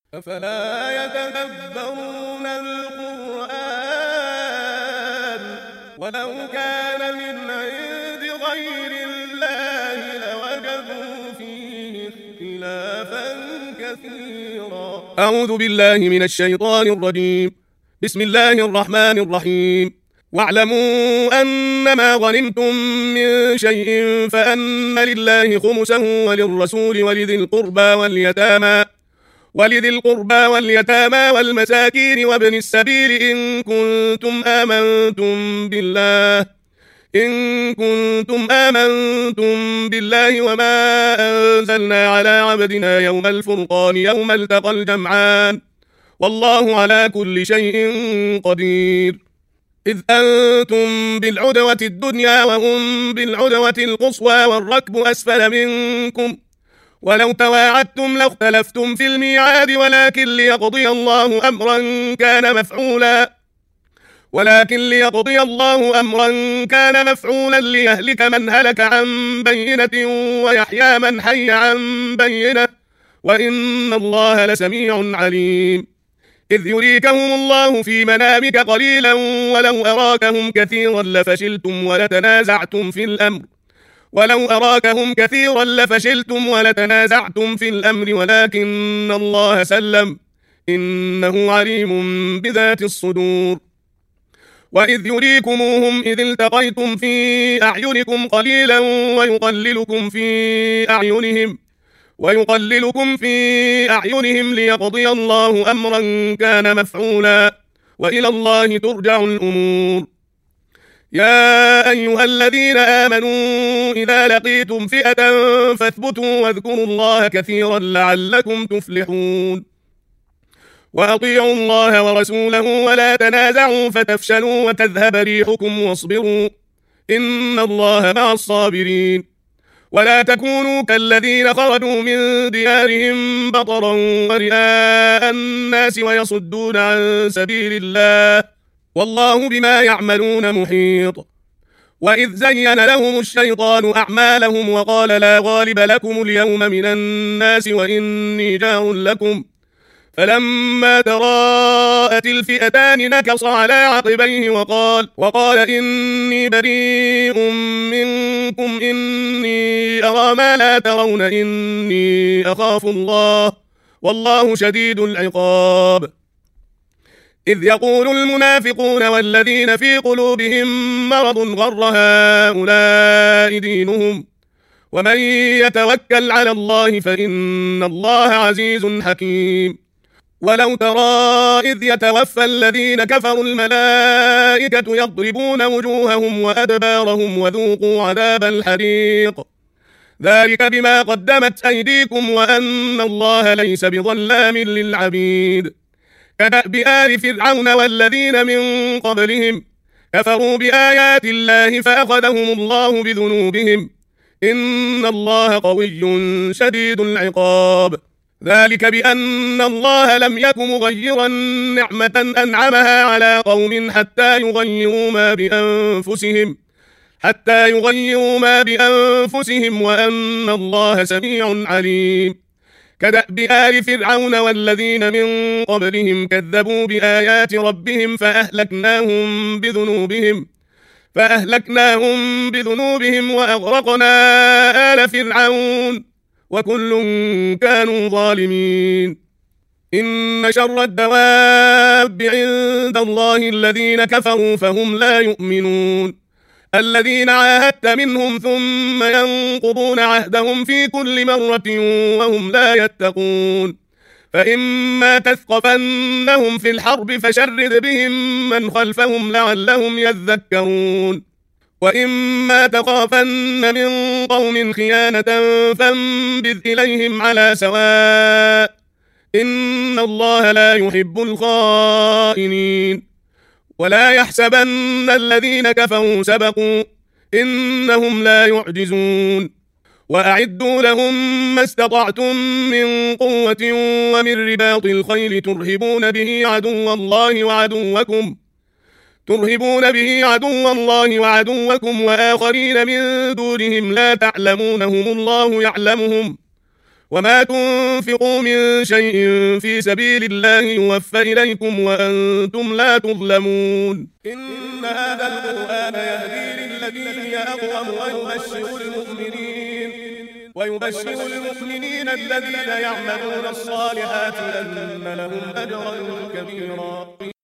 أفلا يتدبرون القرآن ولو كان من عند غير الله لوجدوا فيه اختلافا كثيرا. أعوذ بالله من الشيطان الرجيم. بسم الله الرحمن الرحيم. واعلموا أنما غنمتم من شيء فأن لله خمسه وللرسول ولذي القربى واليتامى والمساكين وابن السبيل إن كنتم آمنتم بالله وما أنزلنا على عبدنا يوم الفرقان يوم التقى الجمعان والله على كل شيء قدير. إذ أنتم بالعدوة الدنيا وهم بالعدوة القصوى والركب أسفل منكم ولو تواعدتم لاختلفتم في الميعاد ولكن ليقضي الله أمرا كان مفعولا ليهلك من هلك عن بينة ويحيى من حي عن بينة وإن الله لسميع عليم. إذ يريكهم الله في منامك قليلا ولو أراكهم كثيرا لفشلتم في الأمر ولكن الله سلم إنه عليم بذات الصدور. وإذ يريكموهم إذ التقيتم في أعينكم قليلا ويقللكم في أعينهم ليقضي الله أمرا كان مفعولا وإلى الله ترجع الأمور. يا أيها الذين آمنوا إذا لقيتم فئة فاثبتوا واذكروا الله كثيرا لعلكم تفلحون. وأطيعوا الله ورسوله ولا تنازعوا فتفشلوا وتذهب ريحكم واصبروا إن الله مع الصابرين. ولا تكونوا كالذين خرجوا من ديارهم بطرا ورئاء الناس ويصدون عن سبيل الله والله بما يعملون محيط. وإذ زين لهم الشيطان أعمالهم وقال لا غالب لكم اليوم من الناس وإني جار لكم فلما تراءت الفئتان نكص على عقبيه وقال إني بريء منكم إني أرى ما لا ترون إني أخاف الله والله شديد العقاب. إذ يقول المنافقون والذين في قلوبهم مرض غر هؤلاء دينهم ومن يتوكل على الله فإن الله عزيز حكيم. ولو ترى إذ يتوفى الذين كفروا الملائكة يضربون وجوههم وأدبارهم وذوقوا عذاب الحريق ذلك بما قدمت أيديكم وأن الله ليس بظلام للعبيد. كدأب آل فرعون والذين من قبلهم كفروا بآيات الله فأخذهم الله بذنوبهم إن الله قوي شديد العقاب. ذلك بأن الله لم يك مغيرا نعمة أنعمها على قوم حتى يغيروا ما بأنفسهم وأن الله سميع عليم. كدأب آل فرعون والذين من قبلهم كذبوا بآيات ربهم فأهلكناهم بذنوبهم وأغرقنا آل فرعون وكل كانوا ظالمين. إن شر الدواب عند الله الذين كفروا فهم لا يؤمنون الذين عاهدت منهم ثم ينقضون عهدهم في كل مرة وهم لا يتقون. فإما تثقفنهم في الحرب فشرد بهم من خلفهم لعلهم يذكرون. وإما تخافن من قوم خيانة فانبذ إليهم على سواء إن الله لا يحب الخائنين. ولا يحسبن الذين كفروا سبقوا إنهم لا يعجزون. وأعدوا لهم ما استطعتم من قوة ومن رباط الخيل ترهبون به عدو الله وعدوكم وآخرين من دونهم لا تعلمونهم الله يعلمهم وما تنفقوا من شيء في سبيل الله يوفى إليكم وأنتم لا تظلمون إن هذا القرآن يهدي للتي هي أقوم ويبشر المؤمنين الذين يعملون الصالحات أن لهم أجرا كبيرا.